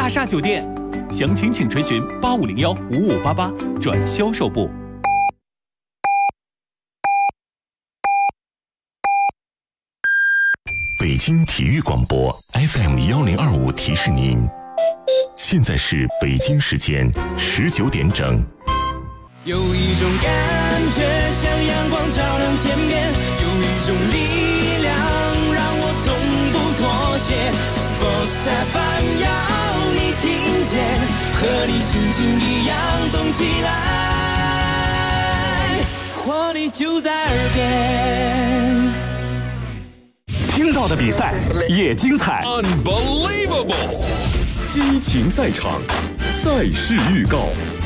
大厦酒店，详情请垂询8501-5588转销售部。 北京体育广播 FM1025提示您，现在是北京时间19点整。 有一种感觉像阳光照亮天边，有一种力量让我从不妥协。Sports FM 要你听见，和你心情一样动起来，活力就在耳边。 听到的比赛也精彩 Unbelievable 激情赛场，赛事预告。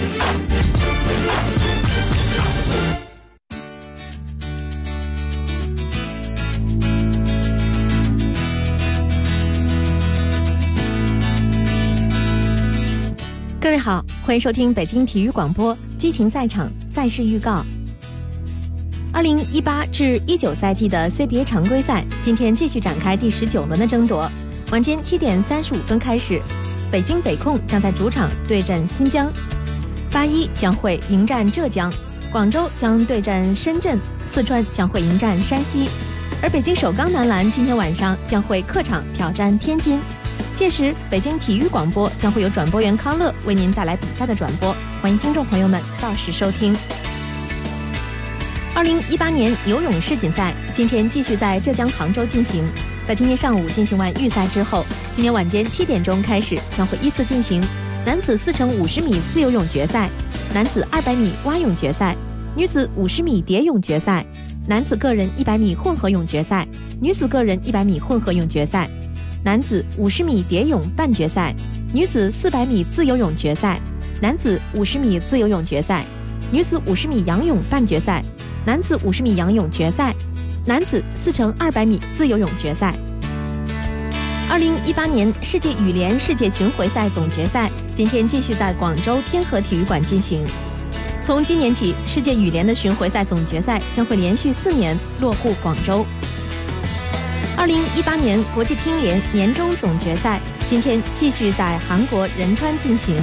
各位好，欢迎收听北京体育广播激情赛场赛事预告。2018至19赛季的 CBA 常规赛今天继续展开第19轮的争夺。晚间7点35分开始，北京北控将在主场对阵新疆，81将会迎战浙江，广州将对阵深圳，四川将会迎战山西，而北京首钢男篮今天晚上将会客场挑战天津。届时北京体育广播将会有转播员康乐为您带来比赛的转播，欢迎听众朋友们到时收听。2018年游泳世锦赛今天继续在浙江杭州进行，在今天上午进行完预赛之后，今天晚间7点钟开始将会依次进行男子4×50米自由泳决赛、男子200米蛙泳决赛、女子50米蝶泳决赛、男子个人100米混合泳决赛、女子个人100米混合泳决赛、男子50米蝶泳半决赛、女子400米自由泳决赛、男子50米自由泳决赛、女子50米仰泳半决赛、男子50米仰泳决赛、男子4×200米自由泳决赛。2018年世界羽联世界巡回赛总决赛今天继续在广州天河体育馆进行。从今年起，世界羽联的巡回赛总决赛将会连续4年落户广州。2018年国际乒联年终总决赛今天继续在韩国仁川进行。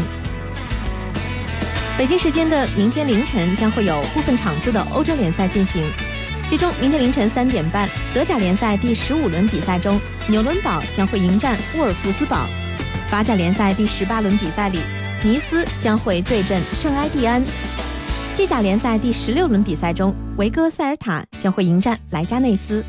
北京时间的明天凌晨将会有部分场次的欧洲联赛进行，其中明天凌晨3点半，德甲联赛第15轮比赛中，纽伦堡将会迎战沃尔夫斯堡；法甲联赛第18轮比赛里，尼斯将会对阵圣埃蒂安；西甲联赛第16轮比赛中，维戈塞尔塔将会迎战莱加内斯。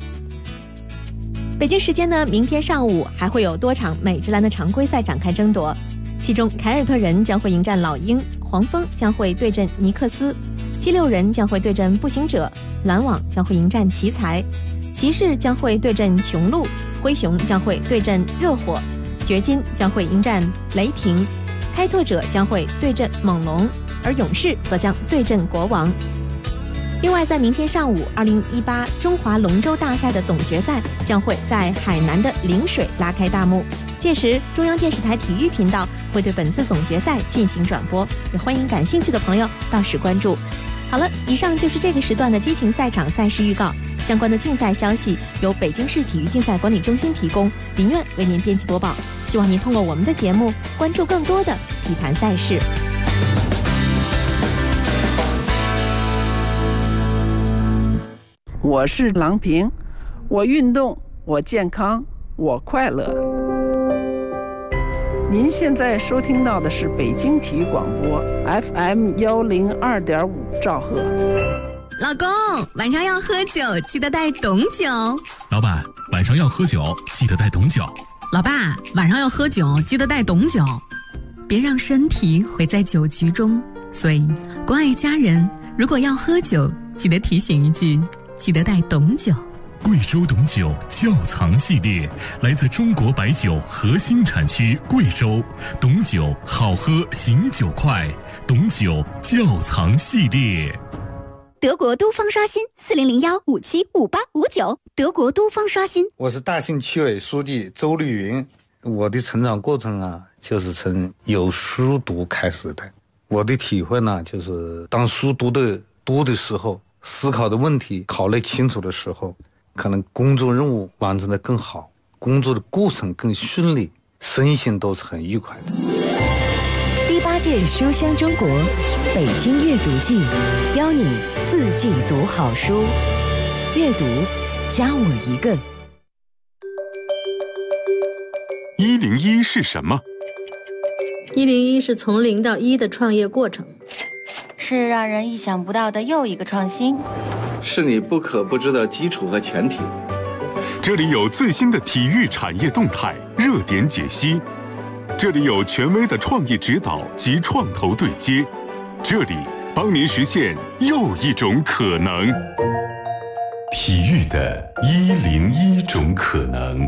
北京时间的明天上午还会有多场美职篮的常规赛展开争夺，其中凯尔特人将会迎战老鹰，黄蜂将会对阵尼克斯，76人将会对阵步行者，篮网将会迎战奇才，骑士将会对阵雄鹿，灰熊将会对阵热火，掘金将会迎战雷霆，开拓者将会对阵猛龙，而勇士则将对阵国王。另外，在明天上午，2018中华龙舟大赛的总决赛将会在海南的陵水拉开大幕。届时，中央电视台体育频道会对本次总决赛进行转播，也欢迎感兴趣的朋友到时关注。好了，以上就是这个时段的激情赛场赛事预告。相关的竞赛消息由北京市体育竞赛管理中心提供，林苑为您编辑播报。希望您通过我们的节目关注更多的体坛赛事。 我是郎平，我运动，我健康，我快乐。您现在收听到的是北京体育广播 FM102.5兆赫。 老公，晚上要喝酒，记得带懂酒。 老板，晚上要喝酒，记得带懂酒。 老爸，晚上要喝酒，记得带懂酒。别让身体毁在酒局中。所以，关爱家人，如果要喝酒，记得提醒一句，记得带懂酒。 贵州董酒窖藏系列来自中国白酒核心产区贵州，董酒好喝醒酒快，董酒窖藏系列。 德国都方刷新4001575859，德国都方刷新。 我是大兴区委书记周绿云。我的成长过程啊，就是从有书读开始的。我的体会呢，就是当书读的多的时候，思考的问题考虑清楚的时候，可能工作任务完成的更好，工作的过程更顺利， 身心都是很愉快的。 第8届书香中国北京阅读季，邀你4季读好书，阅读加我一个。 101是什么 ？101是从0到1的创业过程， 是让人意想不到的又一个创新， 是你不可不知的基础和前提。 这里有最新的体育产业动态、热点解析，这里有权威的创意指导及创投对接，这里帮您实现又一种可能。体育的101种可能。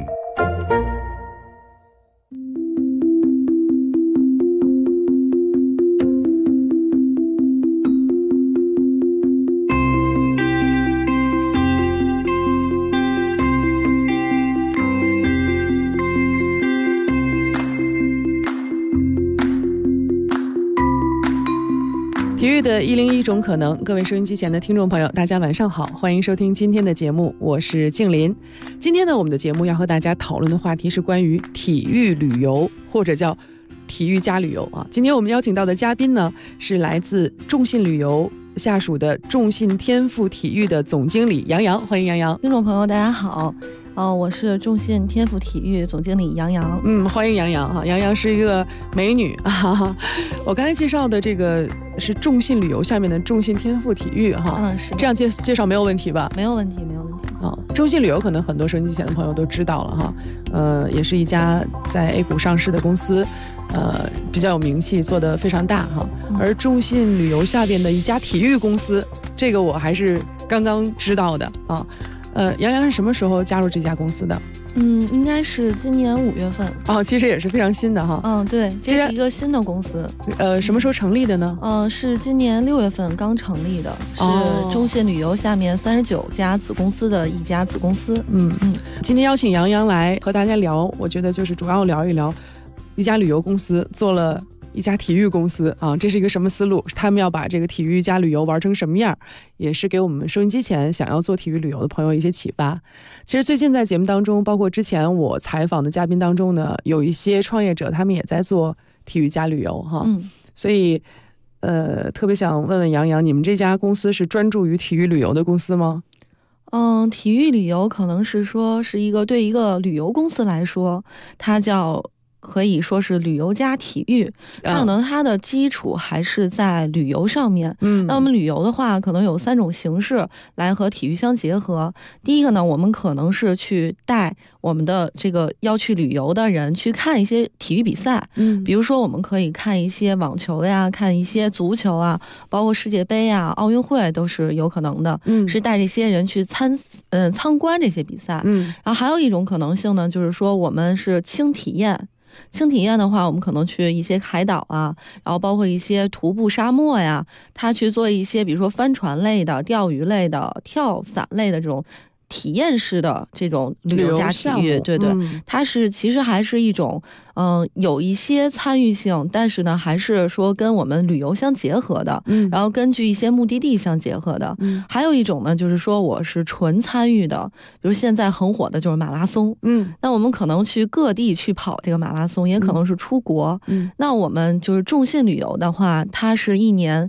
体育的101种可能，各位收音机前的听众朋友，大家晚上好，欢迎收听今天的节目，我是静林。今天呢，我们的节目要和大家讨论的话题是关于体育旅游，或者叫体育加旅游啊。今天我们邀请到的嘉宾呢，是来自众信旅游下属的众信天赋体育的总经理杨洋，欢迎杨洋。 听众朋友大家好，我是众信天赋体育总经理杨洋。 欢迎杨洋哈。杨洋是一个美女啊。我刚才介绍的这个是众信旅游下面的众信天赋体育哈。 是这样介绍没有问题吧？ 没有问题，没有问题。 众信旅游可能很多收音机前的朋友都知道了哈。也是一家在 A 股上市的公司，比较有名气，做得非常大哈。而众信旅游下边的一家体育公司，这个我还是刚刚知道的啊。杨洋是什么时候加入这家公司的？ 应该是今年5月份。 其实也是非常新的哈。 对，这是一个新的公司。 什么时候成立的呢？ 是今年6月份刚成立的，是众信旅游下面39家子公司的一家子公司。 今天邀请杨洋来和大家聊，我觉得就是主要聊一聊一家旅游公司做了一家体育公司啊，这是一个什么思路？他们要把这个体育加旅游玩成什么样？也是给我们收音机前想要做体育旅游的朋友一些启发。其实最近在节目当中，包括之前我采访的嘉宾当中呢，有一些创业者他们也在做体育加旅游哈。所以特别想问问杨洋，你们这家公司是专注于体育旅游的公司吗？ 体育旅游可能是说是一个对一个旅游公司来说，它可以说是旅游加体育，可能它的基础还是在旅游上面。那我们旅游的话，可能有3种形式来和体育相结合。第一个呢，我们可能是去带我们的这个要去旅游的人去看一些体育比赛，比如说我们可以看一些网球呀，看一些足球啊，包括世界杯啊、奥运会都是有可能的，是带这些人去参观这些比赛。然后还有一种可能性呢，就是说我们是轻体验。轻体验的话，我们可能去一些海岛啊，然后包括一些徒步沙漠呀，他去做一些比如说帆船类的、钓鱼类的、跳伞类的这种体验式的这种旅游加体育。对，它是其实还是一种有一些参与性，但是呢还是说跟我们旅游相结合的，然后根据一些目的地相结合的。还有一种呢，就是说我是纯参与的，比如现在很火的就是马拉松。那我们可能去各地去跑这个马拉松，也可能是出国。那我们就是众信旅游的话，它是一年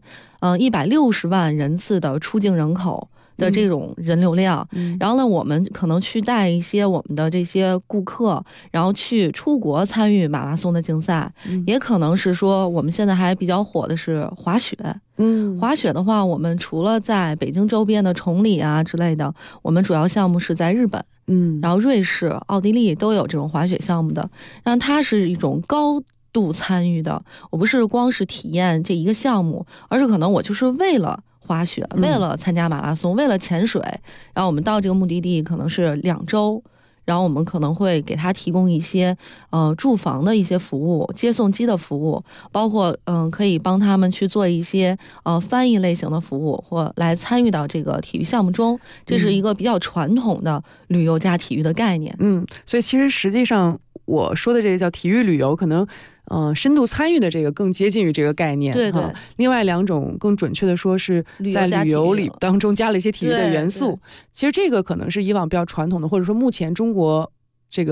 160万人次的出境人口的这种人流量，然后呢，我们可能去带一些我们的这些顾客，然后去出国参与马拉松的竞赛，也可能是说我们现在还比较火的是滑雪。滑雪的话，我们除了在北京周边的崇礼啊之类的，我们主要项目是在日本，然后瑞士、奥地利都有这种滑雪项目的，让它是一种高度参与的。我不是光是体验这一个项目，而是可能我就是为了滑雪，为了参加马拉松，为了潜水，然后我们到这个目的地可能是2周，然后我们可能会给他提供一些住房的一些服务、接送机的服务，包括可以帮他们去做一些翻译类型的服务，或来参与到这个体育项目中。这是一个比较传统的旅游加体育的概念。 所以其实实际上我说的这个叫体育旅游，可能深度参与的这个更接近于这个概念。 对， 另外2种更准确的说是在旅游里当中加了一些体育的元素。其实这个可能是以往比较传统的，或者说目前中国这个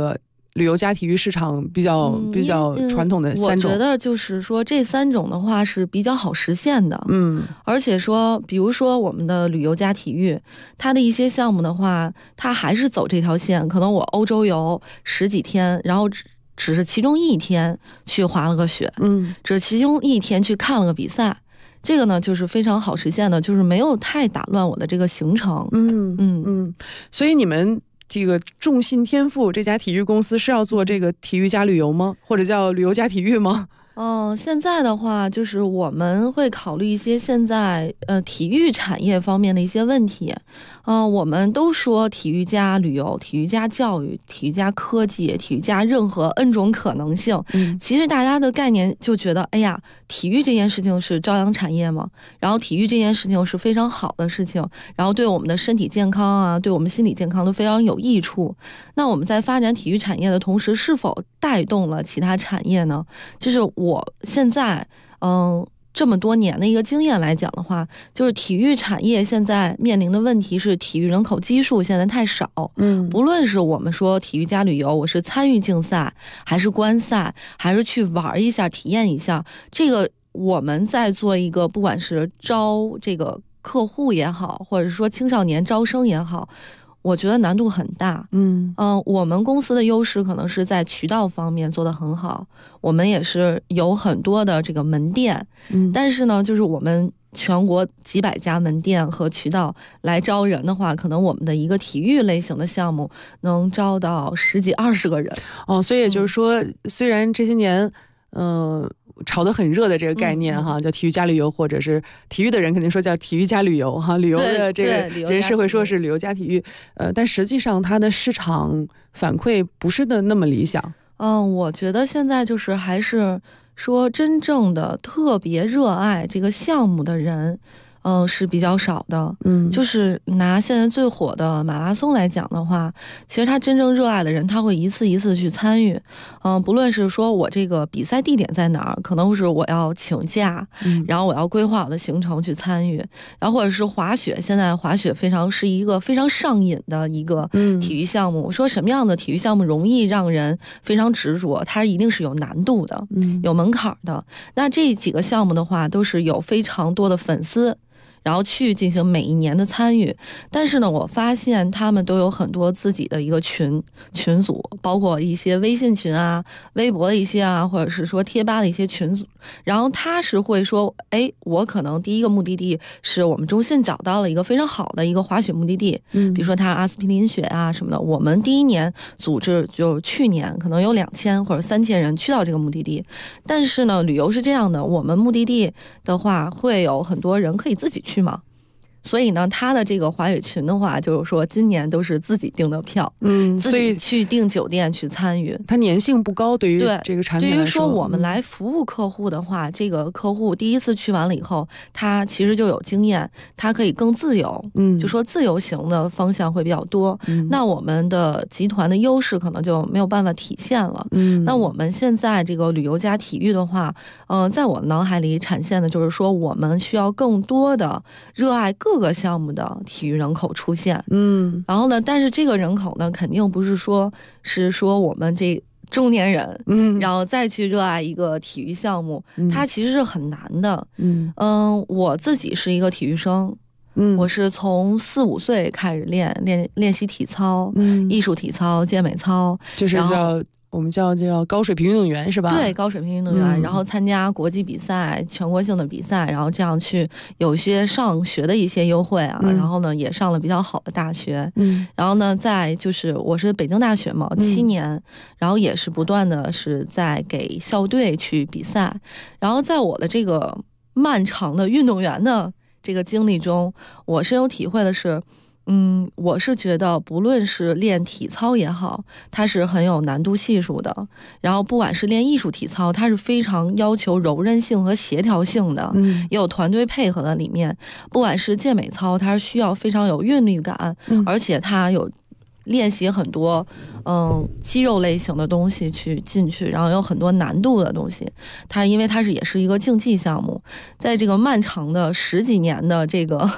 旅游加体育市场比较传统的三种。 我觉得就是说这3种的话是比较好实现的。而且说比如说我们的旅游加体育，它的一些项目的话，它还是走这条线，可能我欧洲游10几天，然后只是其中1天去滑了个雪，只是其中1天去看了个比赛，这个呢就是非常好实现的，就是没有太打乱我的这个行程。 所以你们这个众信天赋这家体育公司是要做这个体育加旅游吗？或者叫旅游加体育吗？ 现在的话，就是我们会考虑一些现在体育产业方面的一些问题。我们都说体育加旅游、体育加教育、体育加科技、体育加任何 N 种可能性。其实大家的概念就觉得，哎呀，体育这件事情是朝阳产业嘛，然后体育这件事情是非常好的事情，然后对我们的身体健康啊，对我们心理健康都非常有益处。那我们在发展体育产业的同时，是否带动了其他产业呢？就是我现在这么多年的一个经验来讲的话，就是体育产业现在面临的问题是体育人口基数现在太少。不论是我们说体育加旅游，我是参与竞赛还是观赛，还是去玩一下体验一下，这个我们在做一个不管是招这个客户也好，或者说青少年招生也好，我觉得难度很大。我们公司的优势可能是在渠道方面做得很好，我们也是有很多的这个门店，但是呢，就是我们全国几百家门店和渠道来招人的话，可能我们的一个体育类型的项目能招到10几20个人。 所以也就是说，虽然这些年炒得很热的这个概念叫体育加旅游，或者是体育的人肯定说叫体育加旅游旅游的这个人士会说是旅游加体育，但实际上它的市场反馈不是的那么理想。 我觉得现在就是还是说真正的特别热爱这个项目的人是比较少的。就是拿现在最火的马拉松来讲的话，其实他真正热爱的人，他会一次一次去参与。不论是说我这个比赛地点在哪儿，可能是我要请假，然后我要规划我的行程去参与，然后或者是滑雪，现在滑雪是一个非常上瘾的一个体育项目。说什么样的体育项目容易让人非常执着，它一定是有难度的，有门槛的。那这几个项目的话，都是有非常多的粉丝，然后去进行每一年的参与。但是呢，我发现他们都有很多自己的一个群组，包括一些微信群啊、微博的一些啊，或者是说贴吧的一些群组。然后他是会说，我可能第一个目的地是我们中信找到了一个非常好的一个滑雪目的地，比如说它是阿司匹林雪啊什么的。我们第一年组织就去年可能有2000或者3000人去到这个目的地。但是呢，旅游是这样的，我们目的地的话会有很多人可以自己去嘛，所以呢，他的这个滑雪群的话，就是说今年都是自己订的票，自己去订酒店去参与， 它粘性不高。对于这个产品来说， 对于说我们来服务客户的话，这个客户第一次去完了以后，他其实就有经验，他可以更自由，就说自由行的方向会比较多。那我们的集团的优势可能就没有办法体现了。那我们现在这个旅游加体育的话，在我脑海里产现的就是说，我们需要更多的热爱各个项目的体育人口出现。然后呢，但是这个人口呢，肯定不是说我们这中年人，然后再去热爱一个体育项目，它其实是很难的。我自己是一个体育生，我是从4、5岁开始练习体操，艺术体操、健美操， 就是我们叫高水平运动员是吧？ 对，高水平运动员，然后参加国际比赛、全国性的比赛，然后这样去有些上学的一些优惠啊，然后呢也上了比较好的大学，然后呢再就是我是北京大学嘛，7年，然后也是不断的是在给校队去比赛，然后在我的这个漫长的运动员的这个经历中，我深有体会的是。我是觉得不论是练体操也好，它是很有难度系数的，然后不管是练艺术体操，它是非常要求柔韧性和协调性的，也有团队配合的里面，不管是健美操，它是需要非常有韵律感，而且它有练习很多肌肉类型的东西去进去，然后有很多难度的东西。因为它也是一个竞技项目，在这个漫长的10几年的这个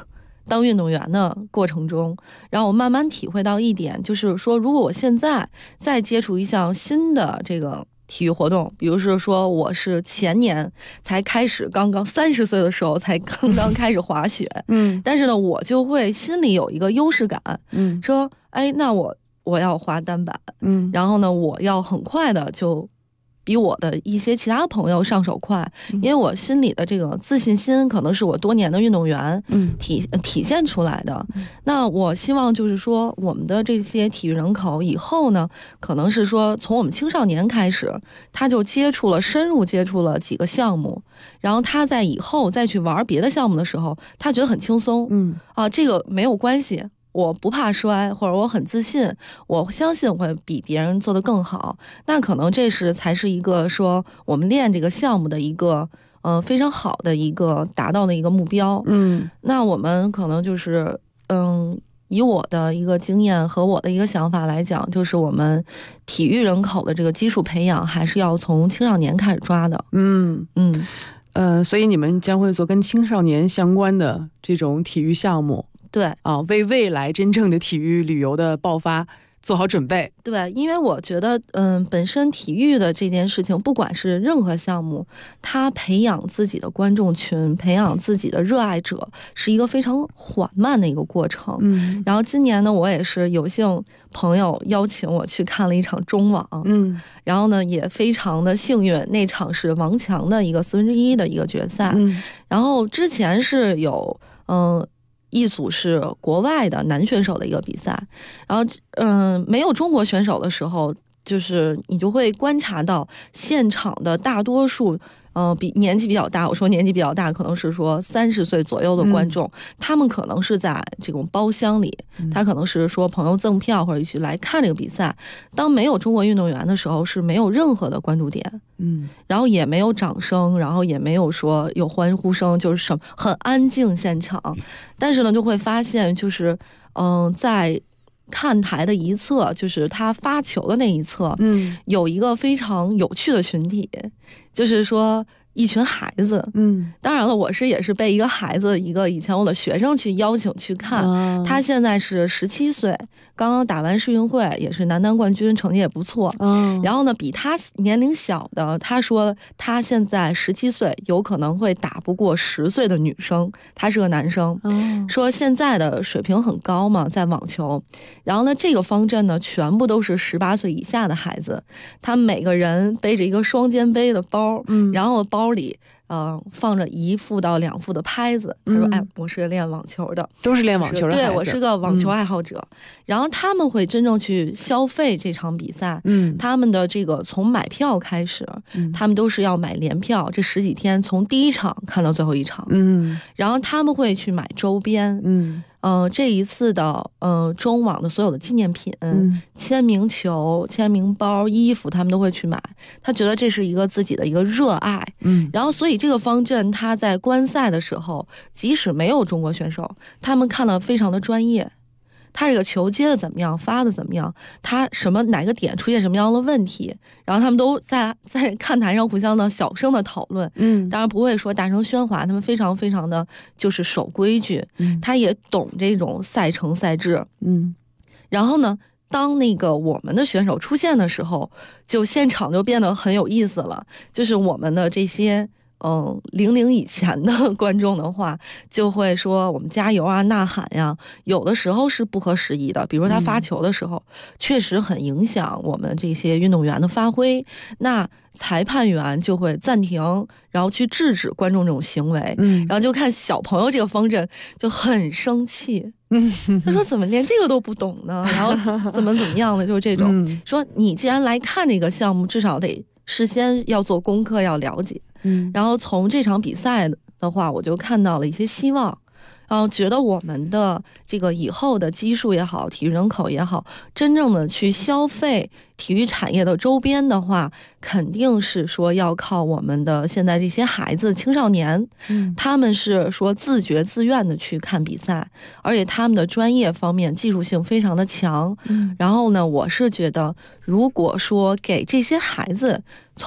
当运动员的过程中，然后我慢慢体会到一点，就是说，如果我现在再接触一项新的这个体育活动，比如说我是前年才开始，刚刚30岁的时候才刚刚开始滑雪，但是呢，我就会心里有一个优势感，说，哎，那我要滑单板，然后呢，我要很快的就比我的一些其他朋友上手快，因为我心里的这个自信心可能是我多年的运动员体现出来的。那我希望就是说，我们的这些体育人口以后呢，可能是说从我们青少年开始，他就深入接触了几个项目，然后他在以后再去玩别的项目的时候，他觉得很轻松，这个没有关系。我不怕摔，或者我很自信，我相信我会比别人做得更好。那可能这才是一个说我们练这个项目的一个非常好的一个达到的一个目标。那我们可能就是以我的一个经验和我的一个想法来讲，就是我们体育人口的这个基础培养还是要从青少年开始抓的。 所以你们将会做跟青少年相关的这种体育项目。 对啊，为未来真正的体育旅游的爆发做好准备。 对，因为我觉得，本身体育的这件事情，不管是任何项目，它培养自己的观众群，培养自己的热爱者，是一个非常缓慢的一个过程。然后今年呢，我也是有幸朋友邀请我去看了一场中网，然后呢，也非常的幸运，那场是王强的一个1/4的一个决赛。然后之前是有一组是国外的男选手的一个比赛，然后没有中国选手的时候，就是你就会观察到现场的大多数年纪比较大，我说年纪比较大，可能是说30岁左右的观众，他们可能是在这种包厢里，他可能是说朋友赠票或者一起来看这个比赛。当没有中国运动员的时候，是没有任何的关注点，然后也没有掌声，然后也没有说有欢呼声，就是很安静现场。但是呢，就会发现就是在看台的一侧，就是他发球的那一侧，有一个非常有趣的群体，就是说一群孩子，当然了，我也是被一个孩子，以前我的学生去邀请去看，他现在是17岁，刚刚打完世运会，也是男单冠军，成绩也不错。然后呢，比他年龄小的，他说他现在17岁，有可能会打不过10岁的女生，他是个男生，说现在的水平很高嘛，在网球。然后呢，这个方阵呢，全部都是18岁以下的孩子，他们每个人背着一个双肩背的包，然后包里放着1副到2副的拍子。他说：“哎，我是练网球的， 都是练网球的孩子。 对，我是个网球爱好者。然后他们会真正去消费这场比赛。他们的这个从买票开始，他们都是要买联票，这10几天从第一场看到最后一场。然后他们会去买周边。这一次的中网的所有的纪念品，签名球、签名包、衣服，他们都会去买。他觉得这是一个自己的一个热爱。然后所以这个方阵他在观赛的时候，即使没有中国选手，他们看得非常的专业。他这个球接的怎么样，发的怎么样，他哪个点出现什么样的问题，然后他们都在看台上互相的小声的讨论。当然不会说大声喧哗，他们非常非常的就是守规矩。他也懂这种赛程赛制。然后呢，当那个我们的选手出现的时候，就现场就变得很有意思了。就是我们的这些00以前的观众的话，就会说我们加油啊、呐喊呀，有的时候是不合时宜的。比如他发球的时候，确实很影响我们这些运动员的发挥。那裁判员就会暂停，然后去制止观众这种行为。然后就看小朋友这个方阵就很生气。他说怎么连这个都不懂呢？然后怎么样的，就是这种。说你既然来看这个项目，至少得事先要做功课，要了解。然后从这场比赛的话，我就看到了一些希望，然后觉得我们的这个以后的基数也好，体育人口也好，真正的去消费体育产业的周边的话，肯定是说要靠我们的现在这些孩子、青少年，他们是说自觉自愿的去看比赛，而且他们的专业方面技术性非常的强。然后呢，我是觉得，如果说给这些孩子从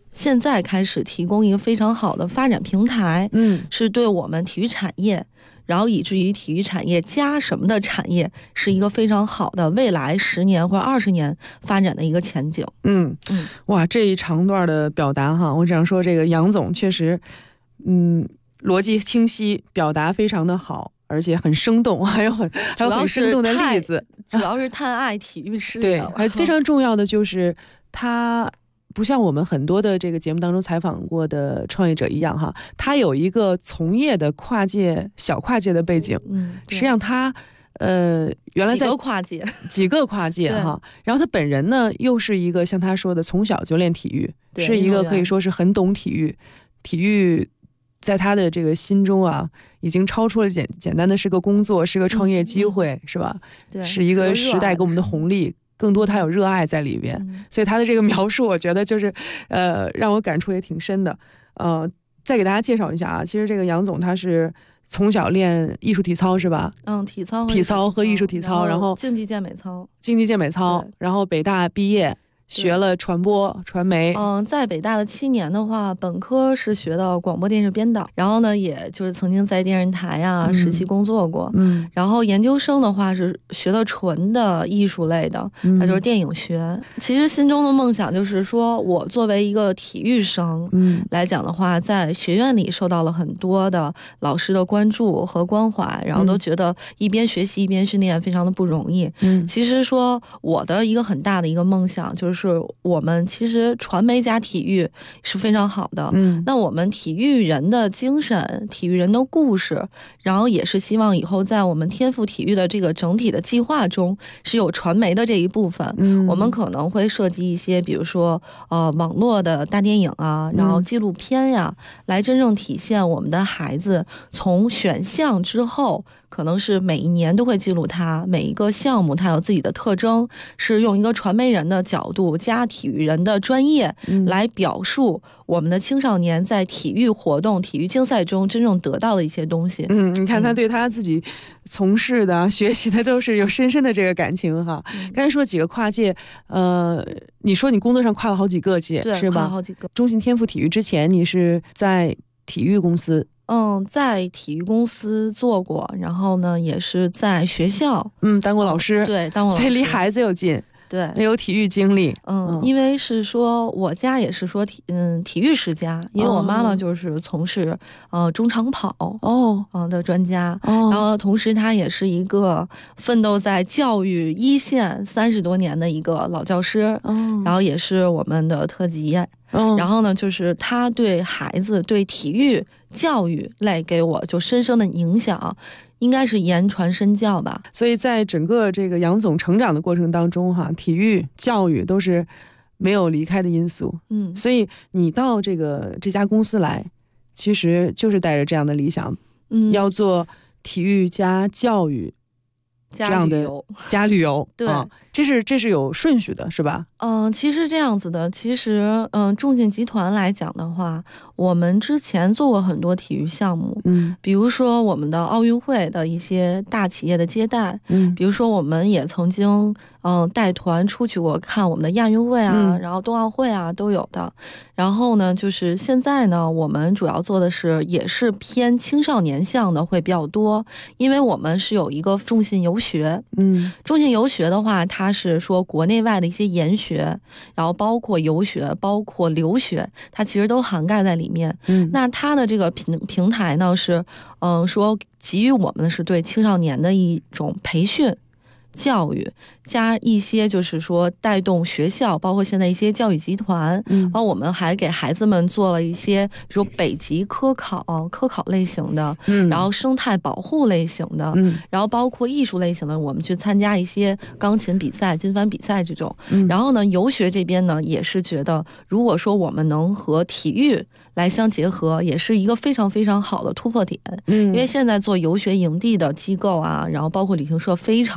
现在开始提供一个非常好的发展平台，是对我们体育产业，然后以至于体育产业加什么的产业，是一个非常好的未来10年或者20年发展的一个前景。 哇，这一长段的表达哈，我只想说这个杨总确实，逻辑清晰，表达非常的好，而且很生动，还有很生动的例子， 主要是太爱体育事业了。 对，还非常重要的就是他不像我们很多的这个节目当中采访过的创业者一样哈，他有一个从业的小跨界的背景，实际上他原来在几个跨界哈，然后他本人呢又是一个像他说的从小就练体育，是一个可以说是很懂体育在他的这个心中啊，已经超出了简单的是个工作，是个创业机会，是吧？ 对， 是一个时代给我们的红利。更多他有热爱在里边，所以他的这个描述我觉得就是让我感触也挺深的。再给大家介绍一下啊，其实这个杨总他是从小练艺术体操是吧？ 体操和艺术体操，然后竞技健美操， 然后北大毕业学了传播传媒。 在北大的7年的话，本科是学的广播电视编导，然后呢也就是曾经在电视台啊实习工作过，然后研究生的话是学的纯的艺术类的，那就是电影学。其实心中的梦想就是说，我作为一个体育生来讲的话，在学院里受到了很多的老师的关注和关怀，然后都觉得一边学习一边训练非常的不容易。其实说我的一个很大的一个梦想就是我们其实传媒加体育是非常好的，那我们体育人的精神，体育人的故事，然后也是希望以后在我们天赋体育的这个整体的计划中是有传媒的这一部分。我们可能会涉及一些比如说网络的大电影啊，然后纪录片呀，来真正体现我们的孩子从选项之后，可能是每一年都会记录它每一个项目它有自己的特征，是用一个传媒人的角度加体育人的专业来表述我们的青少年在体育活动体育竞赛中真正得到的一些东西。 你看他对他自己从事的学习的都是有深深的这个感情哈。刚才说几个跨界，你说你工作上跨了好几个界是吧？ 跨了好几个。 中信天赋体育之前你是在体育公司？ 在体育公司做过，然后呢也是在学校当过老师。 对，当过老师， 所以离孩子又近。 对， 有体育经历。 因为是说我家也是说体育世家，因为我妈妈就是从事中长跑的专家，然后同时她也是一个奋斗在教育一线30多年的一个老教师，然后也是我们的特级。然后呢，就是她对孩子对体育教育类给我就深深的影响。应该是言传身教吧， 所以在整个这个杨总成长的过程当中哈，体育教育都是没有离开的因素。所以你到这家公司来，其实就是带着这样的理想，要做体育加教育这样的加旅游。 对， 这是有顺序的，是吧？ 其实这样子的，其实中信集团来讲的话，我们之前做过很多体育项目，比如说我们的奥运会的一些大企业的接待，比如说我们也曾经带团出去过看我们的亚运会啊，然后冬奥会啊都有的。然后呢，就是现在呢，我们主要做的是也是偏青少年项的会比较多，因为我们是有一个中信游学，中信游学的话，它是说国内外的一些研学，然后包括游学，包括留学，它其实都涵盖在里面。那它的这个平台呢是，说给予我们的是对青少年的一种培训。教育加一些就是说带动学校，包括现在一些教育集团，然后我们还给孩子们做了一些，比如说北极科考类型的，然后生态保护类型的，然后包括艺术类型的，我们去参加一些钢琴比赛、金帆比赛这种。然后呢，游学这边呢也是觉得，如果说我们能和体育来相结合，也是一个非常非常好的突破点。因为现在做游学营地的机构啊，然后包括旅行社非常的多。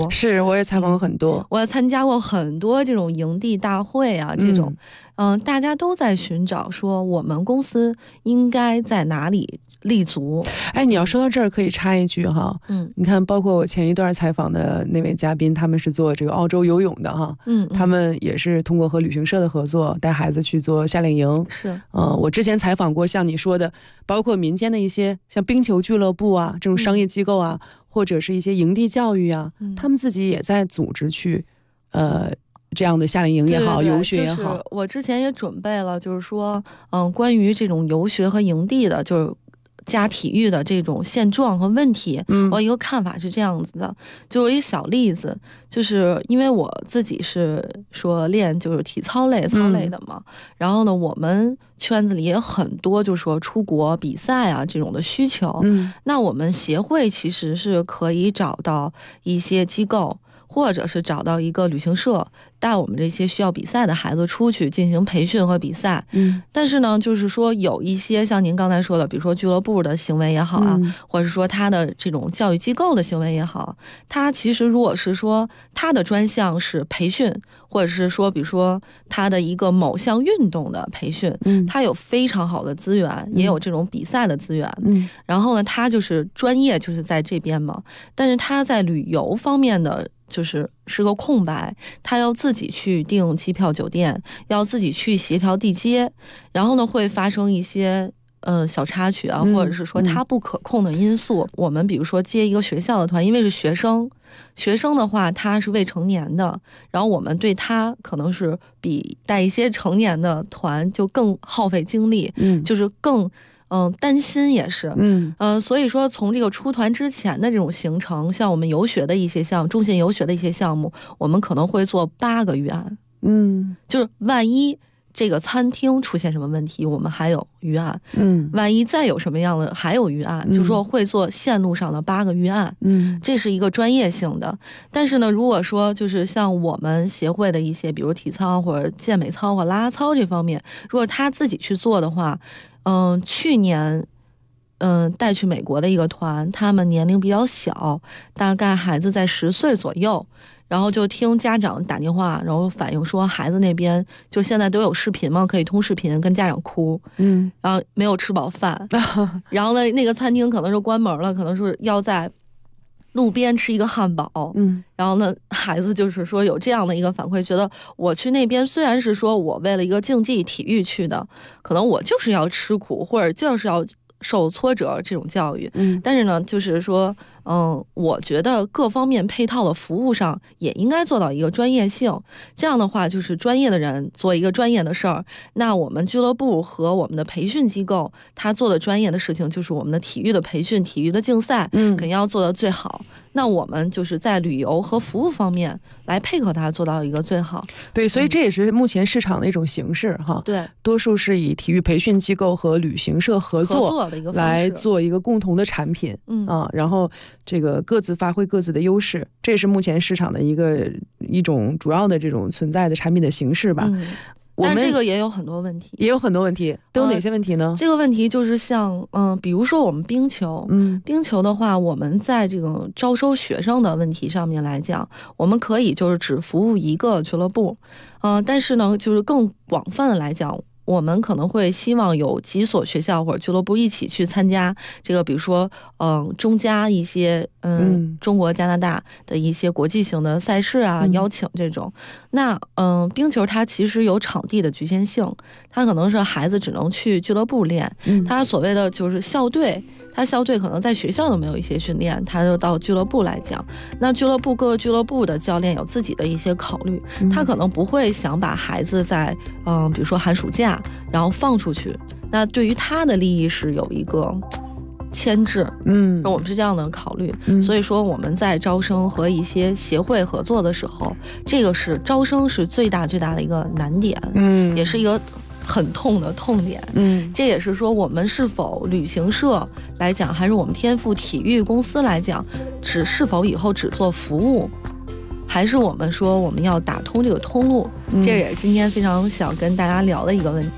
多。 是，我也采访过很多， 我也参加过很多这种营地大会啊，这种，大家都在寻找说我们公司应该在哪里立足。 哎，你要说到这儿，可以插一句哈，你看，包括我前一段采访的那位嘉宾，他们是做这个澳洲游泳的哈，他们也是通过和旅行社的合作，带孩子去做夏令营。 是， 我之前采访过像你说的，包括民间的一些像冰球俱乐部啊，这种商业机构啊，或者是一些营地教育啊，他们自己也在组织去，这样的夏令营也好，游学也好。 我之前也准备了，就是说，关于这种游学和营地的，就是加体育的这种现状和问题，我一个看法是这样子的，就有一个小例子，就是因为我自己是说练就是体操类的嘛，然后呢，我们圈子里也有很多就是说出国比赛啊这种的需求，那我们协会其实是可以找到一些机构，或者是找到一个旅行社，带我们这些需要比赛的孩子出去进行培训和比赛。但是呢，就是说有一些像您刚才说的，比如说俱乐部的行为也好啊，或者是说他的这种教育机构的行为也好，他其实如果是说他的专项是培训，或者是说比如说他的一个某项运动的培训，他有非常好的资源，也有这种比赛的资源。然后呢，他就是专业就是在这边嘛，但是他在旅游方面的是个空白，他要自己去订机票酒店，要自己去协调地接，然后呢会发生一些小插曲啊，或者是说他不可控的因素。我们比如说接一个学校的团，因为是学生的话他是未成年的，然后我们对他可能是比带一些成年的团就更耗费精力，就是更担心也是，所以说从这个出团之前的这种行程，像我们游学的一些项目，中信游学的一些项目，我们可能会做8个预案，就是万一这个餐厅出现什么问题，我们还有预案，万一再有什么样的还有预案，就是说会做线路上的8个预案，这是一个专业性的。但是呢，如果说就是像我们协会的一些，比如体操或者健美操或啦啦操这方面，如果他自己去做的话，去年带去美国的一个团，他们年龄比较小，大概孩子在10岁左右，然后就听家长打电话，然后反映说孩子那边就现在都有视频嘛，可以通视频跟家长哭，然后没有吃饱饭，然后呢那个餐厅可能是关门了，可能是要在路边吃一个汉堡，然后呢孩子就是说有这样的一个反馈，觉得我去那边虽然是说我为了一个竞技体育去的，可能我就是要吃苦，或者就是要受挫折这种教育，但是呢就是说我觉得各方面配套的服务上也应该做到一个专业性，这样的话就是专业的人做一个专业的事儿，那我们俱乐部和我们的培训机构他做的专业的事情就是我们的体育的培训、体育的竞赛，肯定要做到最好，那我们就是在旅游和服务方面来配合它做到一个最好。 对，所以这也是目前市场的一种形式哈。 对， 多数是以体育培训机构和旅行社合作的一个来做一个共同的产品，然后这个各自发挥各自的优势，这也是目前市场的一种主要的这种存在的产品的形式吧。 但这个也有很多问题， 都有哪些问题呢？ 这个问题就是像比如说我们冰球，冰球的话，我们在这种招收学生的问题上面来讲，我们可以就是只服务一个俱乐部，但是呢，就是更广泛的来讲，我们可能会希望有几所学校或者俱乐部一起去参加这个，比如说中加一些中国加拿大的一些国际性的赛事啊，邀请这种。那冰球它其实有场地的局限性，它可能是孩子只能去俱乐部练，它所谓的就是校队。他校队可能在学校都没有一些训练，他就到俱乐部来讲，那各个俱乐部的教练有自己的一些考虑，他可能不会想把孩子在比如说寒暑假然后放出去，那对于他的利益是有一个牵制，我们是这样的考虑，所以说我们在招生和一些协会合作的时候，这个是招生是最大的一个难点，也是一个很痛的痛点，这也是说我们是否旅行社来讲，还是我们天赋体育公司来讲，是否以后只做服务，还是我们说我们要打通这个通路，这也是今天非常想跟大家聊的一个问题。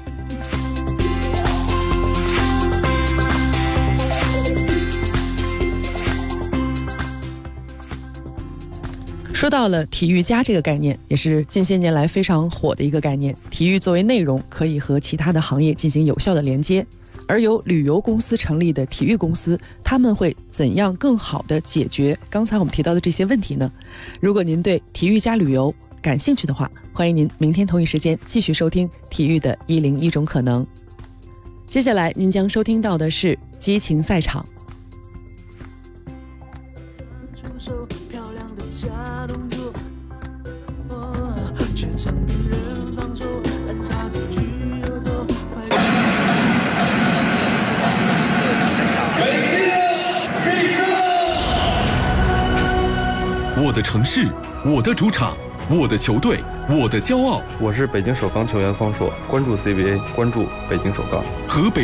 说到了体育家这个概念，也是近些年来非常火的一个概念。体育作为内容，可以和其他的行业进行有效的连接。而由旅游公司成立的体育公司，他们会怎样更好地解决刚才我们提到的这些问题呢？如果您对体育加旅游感兴趣的话，欢迎您明天同一时间继续收听体育的101种可能。接下来您将收听到的是激情赛场。 我的城市，我的主场，我的球队，我的骄傲。 我是北京首钢球员方硕，关注 CBA， 关注北京首钢。 河北